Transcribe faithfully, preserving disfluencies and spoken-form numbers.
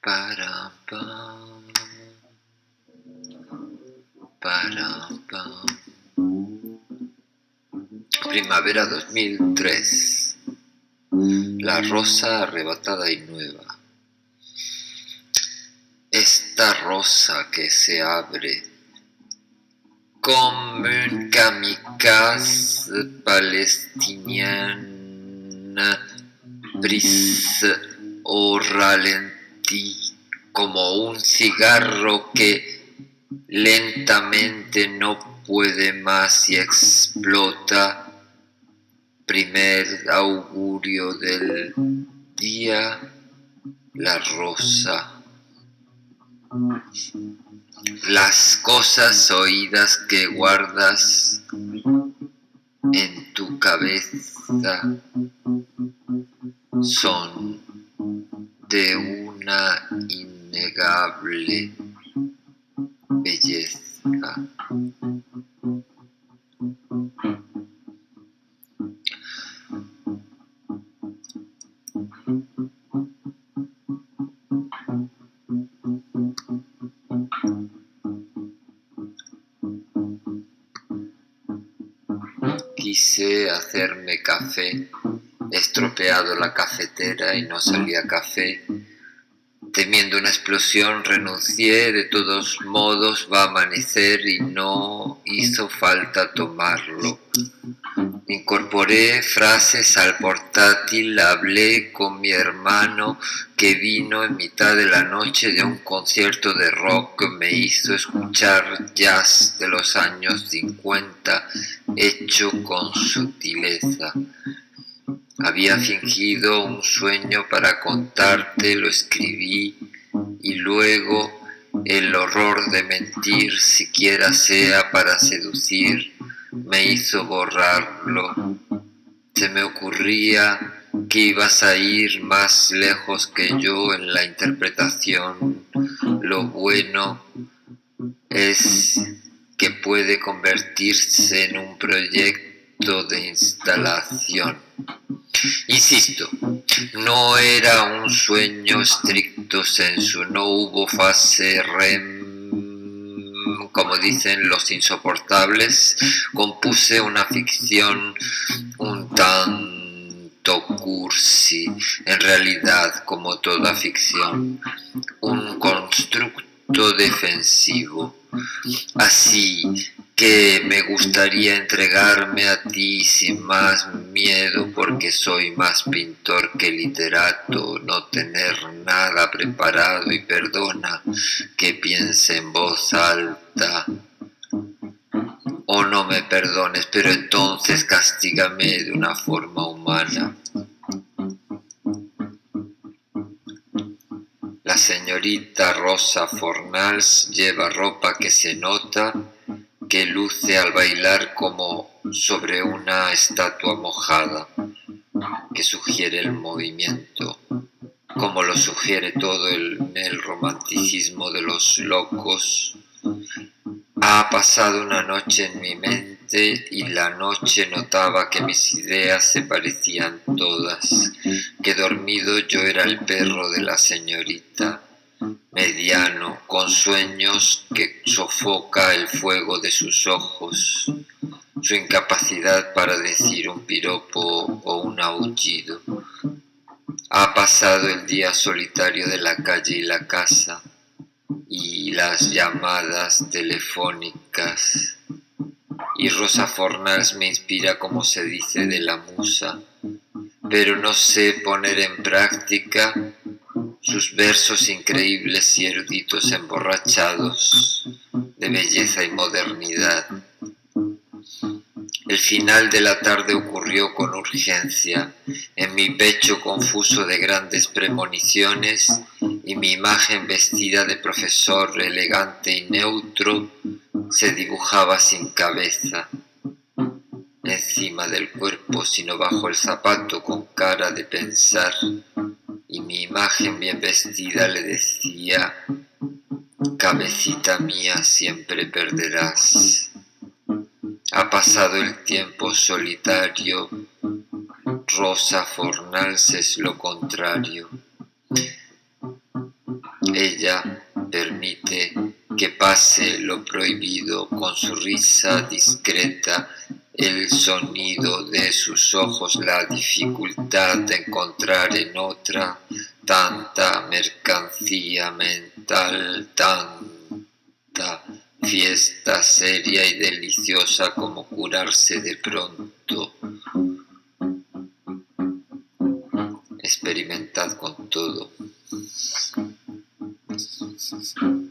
Para, pam, para, pam. Primavera dos mil tres. La rosa arrebatada y nueva. Esta rosa que se abre comme un kamikaze palestinienne prise au ralenti, como un cigarro que lentamente no puede más y explota. Primer augurio del día, la rosa. Las cosas oídas que guardas en tu cabeza son de una innegable belleza. Quise hacerme café, he estropeado la cafetera y no salía café. Temiendo una explosión renuncié, de todos modos va a amanecer y no hizo falta tomarlo. Incorporé frases al portátil, hablé con mi hermano que vino en mitad de la noche de un concierto de rock, me hizo escuchar jazz de los años cincuenta, hecho con sutileza. Había fingido un sueño para contarte, lo escribí y luego el horror de mentir, siquiera sea para seducir, me hizo borrarlo. Se me ocurría que ibas a ir más lejos que yo en la interpretación. Lo bueno es que puede convertirse en un proyecto de instalación. Insisto, no era un sueño stricto sensu, no hubo fase R E M, como dicen los insoportables. Compuse una ficción un tanto cursi, en realidad, como toda ficción, un constructo defensivo. Así que me gustaría entregarme a ti sin más miedo, porque soy más pintor que literato, no tener nada preparado, y perdona que piense en voz alta. O no me perdones, pero entonces castígame de una forma humana. La señorita Rosa Fornals lleva ropa que se nota, que luce al bailar como sobre una estatua mojada, que sugiere el movimiento, como lo sugiere todo el, el romanticismo de los locos. Ha pasado una noche en mi mente y la noche notaba que mis ideas se parecían todas, que dormido yo era el perro de la señorita, mediano, con sueños que sofoca el fuego de sus ojos, su incapacidad para decir un piropo o un aullido. Ha pasado el día solitario de la calle y la casa, y las llamadas telefónicas, y Rosa Fornals me inspira, como se dice, de la musa, pero no sé poner en práctica sus versos increíbles y eruditos emborrachados de belleza y modernidad. El final de la tarde ocurrió con urgencia, en mi pecho confuso de grandes premoniciones, y mi imagen vestida de profesor elegante y neutro se dibujaba sin cabeza, encima del cuerpo, sino bajo el zapato, con cara de pensar, y mi imagen bien vestida le decía: cabecita mía, siempre perderás. Ha pasado el tiempo solitario, Rosa Fornals es lo contrario. Ella permite que pase lo prohibido con su risa discreta, el sonido de sus ojos, la dificultad de encontrar en otra tanta mercancía mental, tanta fiesta seria y deliciosa como curarse de pronto. Experimentad con todo.